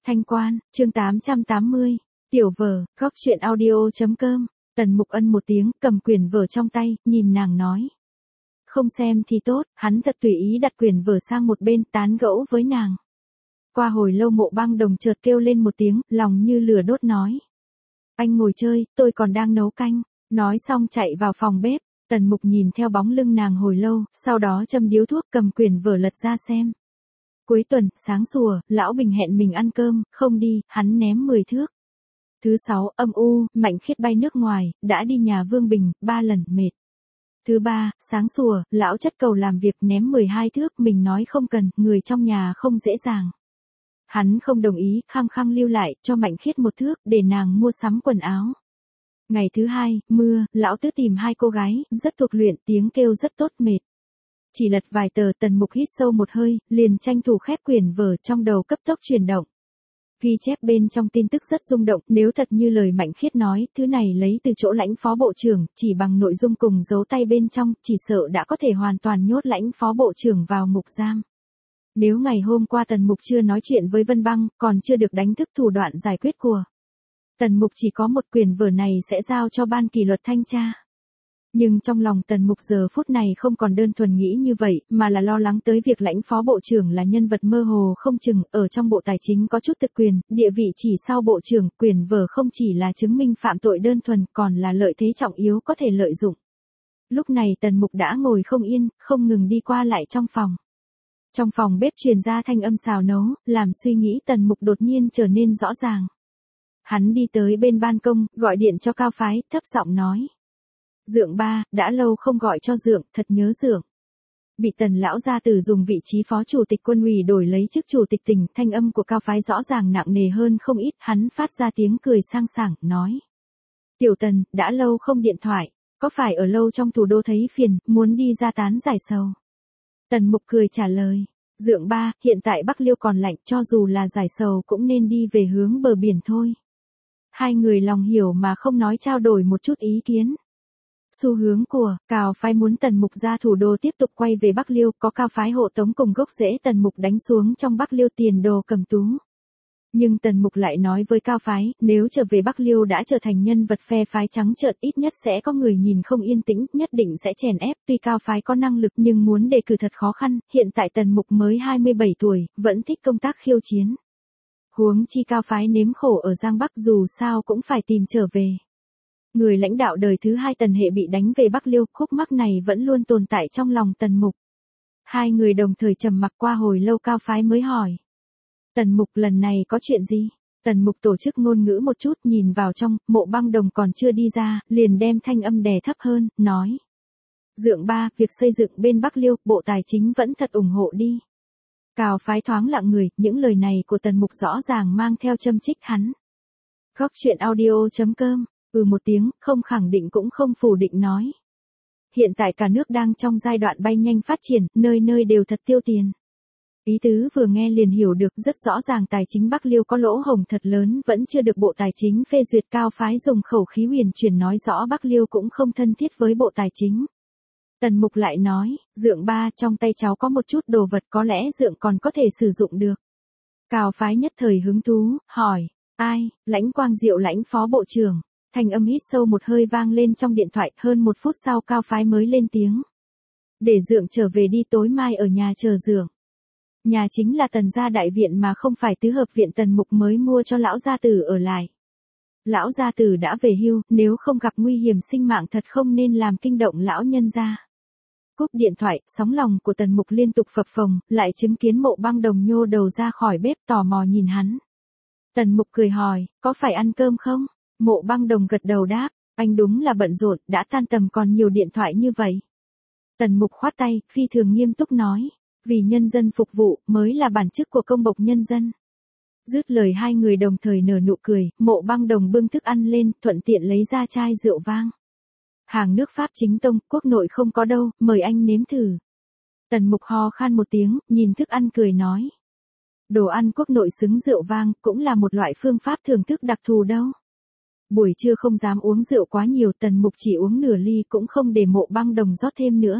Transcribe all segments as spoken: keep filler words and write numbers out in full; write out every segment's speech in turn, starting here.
Thanh Quan, chương tám trăm tám mươi. Tiểu vở, góc truyện audio.com. Tần Mục ân một tiếng, cầm quyển vở trong tay, nhìn nàng nói. Không xem thì tốt, hắn thật tùy ý đặt quyển vở sang một bên, tán gẫu với nàng. Qua hồi lâu Mộ Băng Đồng chợt kêu lên một tiếng, lòng như lửa đốt nói. Anh ngồi chơi, tôi còn đang nấu canh. Nói xong chạy vào phòng bếp. Tần Mục nhìn theo bóng lưng nàng hồi lâu, sau đó châm điếu thuốc cầm quyển vở lật ra xem. Cuối tuần, sáng sủa, Lão Bình hẹn mình ăn cơm, không đi, hắn ném mười thước. Thứ sáu, âm u, Mạnh Khiết bay nước ngoài, đã đi nhà Vương Bình, ba lần, mệt. Thứ ba, sáng sủa, Lão Chất cầu làm việc ném mười hai thước, mình nói không cần, người trong nhà không dễ dàng. Hắn không đồng ý, khăng khăng lưu lại, cho Mạnh Khiết một thước, để nàng mua sắm quần áo. Ngày thứ hai, mưa, Lão Tứ tìm hai cô gái, rất thuộc luyện, tiếng kêu rất tốt, mệt. Chỉ lật vài tờ, Tần Mục hít sâu một hơi, liền tranh thủ khép quyển vở, trong đầu cấp tốc chuyển động. Ghi chép bên trong tin tức rất rung động, nếu thật như lời Mạnh Khiết nói, thứ này lấy từ chỗ Lãnh Phó Bộ trưởng, chỉ bằng nội dung cùng dấu tay bên trong, chỉ sợ đã có thể hoàn toàn nhốt Lãnh Phó Bộ trưởng vào ngục giam. Nếu ngày hôm qua Tần Mục chưa nói chuyện với Vân Băng, còn chưa được đánh thức thủ đoạn giải quyết của Tần Mục, chỉ có một quyển vở này sẽ giao cho ban kỷ luật thanh tra. Nhưng trong lòng Tần Mục giờ phút này không còn đơn thuần nghĩ như vậy, mà là lo lắng tới việc Lãnh Phó Bộ trưởng là nhân vật mơ hồ không chừng, ở trong Bộ Tài chính có chút thực quyền, địa vị chỉ sau Bộ trưởng, quyển vở không chỉ là chứng minh phạm tội đơn thuần, còn là lợi thế trọng yếu có thể lợi dụng. Lúc này Tần Mục đã ngồi không yên, không ngừng đi qua lại trong phòng. Trong phòng bếp truyền ra thanh âm xào nấu, làm suy nghĩ Tần Mục đột nhiên trở nên rõ ràng. Hắn đi tới bên ban công, gọi điện cho Cao Phái, thấp giọng nói. Dượng ba, đã lâu không gọi cho Dượng, thật nhớ Dượng. Bị Tần lão gia tử dùng vị trí phó chủ tịch quân ủy đổi lấy chức chủ tịch tỉnh, thanh âm của Cao Phái rõ ràng nặng nề hơn không ít, hắn phát ra tiếng cười sang sảng, nói. Tiểu Tần, đã lâu không điện thoại, có phải ở lâu trong thủ đô thấy phiền, muốn đi ra tán giải sầu? Tần Mục cười trả lời. Dượng ba, hiện tại Bắc Liêu còn lạnh, cho dù là giải sầu cũng nên đi về hướng bờ biển thôi. Hai người lòng hiểu mà không nói, trao đổi một chút ý kiến. Xu hướng của Cao Phái muốn Tần Mục ra thủ đô tiếp tục quay về Bắc Liêu, có Cao Phái hộ tống cùng gốc rễ Tần Mục đánh xuống trong Bắc Liêu tiền đồ cầm tú. Nhưng Tần Mục lại nói với Cao Phái, nếu trở về Bắc Liêu đã trở thành nhân vật phe phái trắng trợn, ít nhất sẽ có người nhìn không yên tĩnh, nhất định sẽ chèn ép, tuy Cao Phái có năng lực nhưng muốn đề cử thật khó khăn, hiện tại Tần Mục mới hai mươi bảy tuổi, vẫn thích công tác khiêu chiến. Huống chi Cao Phái nếm khổ ở Giang Bắc dù sao cũng phải tìm trở về. Người lãnh đạo đời thứ hai Tần hệ bị đánh về Bắc Liêu, khúc mắc này vẫn luôn tồn tại trong lòng Tần Mục. Hai người đồng thời trầm mặc, qua hồi lâu Cao Phái mới hỏi. Tần Mục, lần này có chuyện gì? Tần Mục tổ chức ngôn ngữ một chút, nhìn vào trong, Mộ Băng Đồng còn chưa đi ra, liền đem thanh âm đè thấp hơn, nói. Dượng ba, việc xây dựng bên Bắc Liêu, Bộ Tài chính vẫn thật ủng hộ đi. Cao Phái thoáng lặng người, những lời này của Tần Mục rõ ràng mang theo châm chích hắn. Góc truyện audio.com. Ừ một tiếng, không khẳng định cũng không phủ định nói. Hiện tại cả nước đang trong giai đoạn bay nhanh phát triển, nơi nơi đều thật tiêu tiền. Ý tứ vừa nghe liền hiểu được, rất rõ ràng tài chính Bắc Liêu có lỗ hổng thật lớn, vẫn chưa được Bộ Tài chính phê duyệt. Cao Phái dùng khẩu khí huyền chuyển nói rõ Bắc Liêu cũng không thân thiết với Bộ Tài chính. Tần Mục lại nói, Dượng ba, trong tay cháu có một chút đồ vật có lẽ Dượng còn có thể sử dụng được. Cao Phái nhất thời hứng thú, hỏi, ai? Lãnh Quang Diệu, Lãnh Phó Bộ trưởng. Thanh âm hít sâu một hơi vang lên trong điện thoại, hơn một phút sau Cao Phái mới lên tiếng. Để Dượng trở về đi, tối mai ở nhà chờ Dượng. Nhà chính là Tần gia đại viện mà không phải tứ hợp viện Tần Mục mới mua cho lão gia tử ở lại. Lão gia tử đã về hưu, nếu không gặp nguy hiểm sinh mạng thật không nên làm kinh động lão nhân gia. Cúp điện thoại, sóng lòng của Tần Mục liên tục phập phồng, lại chứng kiến Mộ Băng Đồng nhô đầu ra khỏi bếp tò mò nhìn hắn. Tần Mục cười hỏi, có phải ăn cơm không? Mộ Băng Đồng gật đầu đáp, anh đúng là bận rộn, đã tan tầm còn nhiều điện thoại như vậy. Tần Mục khoát tay, phi thường nghiêm túc nói, vì nhân dân phục vụ, mới là bản chức của công bộc nhân dân. Dứt lời hai người đồng thời nở nụ cười, Mộ Băng Đồng bưng thức ăn lên, thuận tiện lấy ra chai rượu vang. Hàng nước Pháp chính tông, quốc nội không có đâu, mời anh nếm thử. Tần Mục ho khan một tiếng, nhìn thức ăn cười nói. Đồ ăn quốc nội xứng rượu vang, cũng là một loại phương pháp thưởng thức đặc thù đâu. Buổi trưa không dám uống rượu quá nhiều, Tần Mục chỉ uống nửa ly cũng không để Mộ Băng Đồng rót thêm nữa.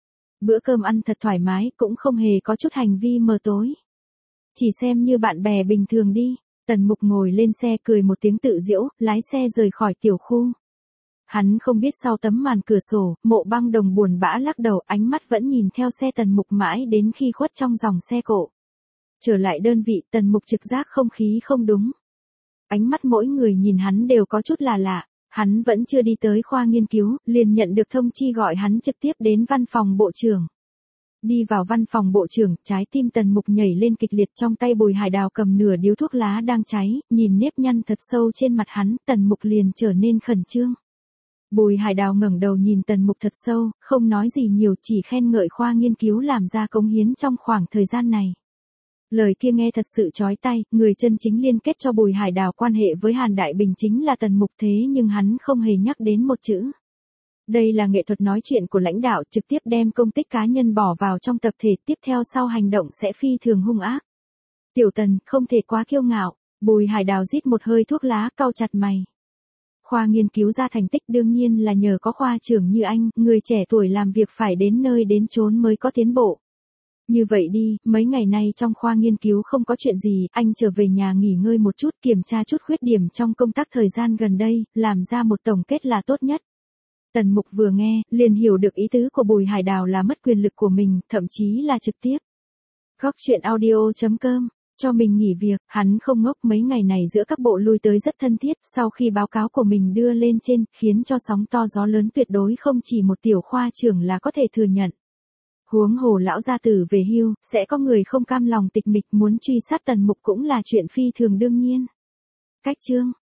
Bữa cơm ăn thật thoải mái, cũng không hề có chút hành vi mờ tối. Chỉ xem như bạn bè bình thường đi. Tần Mục ngồi lên xe cười một tiếng tự giễu, lái xe rời khỏi tiểu khu. Hắn không biết sau tấm màn cửa sổ, Mộ Băng Đồng buồn bã lắc đầu, ánh mắt vẫn nhìn theo xe Tần Mục mãi đến khi khuất trong dòng xe cộ. Trở lại đơn vị, Tần Mục trực giác không khí không đúng. Ánh mắt mỗi người nhìn hắn đều có chút là lạ. Hắn vẫn chưa đi tới khoa nghiên cứu, liền nhận được thông chi gọi hắn trực tiếp đến văn phòng bộ trưởng. Đi vào văn phòng bộ trưởng, trái tim Tần Mục nhảy lên kịch liệt, trong tay Bùi Hải Đào cầm nửa điếu thuốc lá đang cháy, nhìn nếp nhăn thật sâu trên mặt hắn, Tần Mục liền trở nên khẩn trương. Bùi Hải Đào ngẩng đầu nhìn Tần Mục thật sâu, không nói gì nhiều, chỉ khen ngợi khoa nghiên cứu làm ra cống hiến trong khoảng thời gian này. Lời kia nghe thật sự chói tai, người chân chính liên kết cho Bùi Hải Đào quan hệ với Hàn Đại Bình chính là Tần Mục, thế nhưng hắn không hề nhắc đến một chữ. Đây là nghệ thuật nói chuyện của lãnh đạo, trực tiếp đem công tích cá nhân bỏ vào trong tập thể, tiếp theo sau hành động sẽ phi thường hung ác. Tiểu Tần, không thể quá kiêu ngạo. Bùi Hải Đào rít một hơi thuốc lá, cau chặt mày. Khoa nghiên cứu ra thành tích đương nhiên là nhờ có khoa trưởng như anh, người trẻ tuổi làm việc phải đến nơi đến chốn mới có tiến bộ. Như vậy đi, mấy ngày nay trong khoa nghiên cứu không có chuyện gì, anh trở về nhà nghỉ ngơi một chút, kiểm tra chút khuyết điểm trong công tác thời gian gần đây, làm ra một tổng kết là tốt nhất. Tần Mục vừa nghe, liền hiểu được ý tứ của Bùi Hải Đào là mất quyền lực của mình, thậm chí là trực tiếp. Góc chuyện audio chấm com, cho mình nghỉ việc, hắn không ngốc, mấy ngày này giữa các bộ lui tới rất thân thiết, sau khi báo cáo của mình đưa lên trên, khiến cho sóng to gió lớn, tuyệt đối không chỉ một tiểu khoa trưởng là có thể thừa nhận. Huống hồ lão gia tử về hưu, sẽ có người không cam lòng tịch mịch muốn truy sát Tần Mục cũng là chuyện phi thường đương nhiên. Cách chương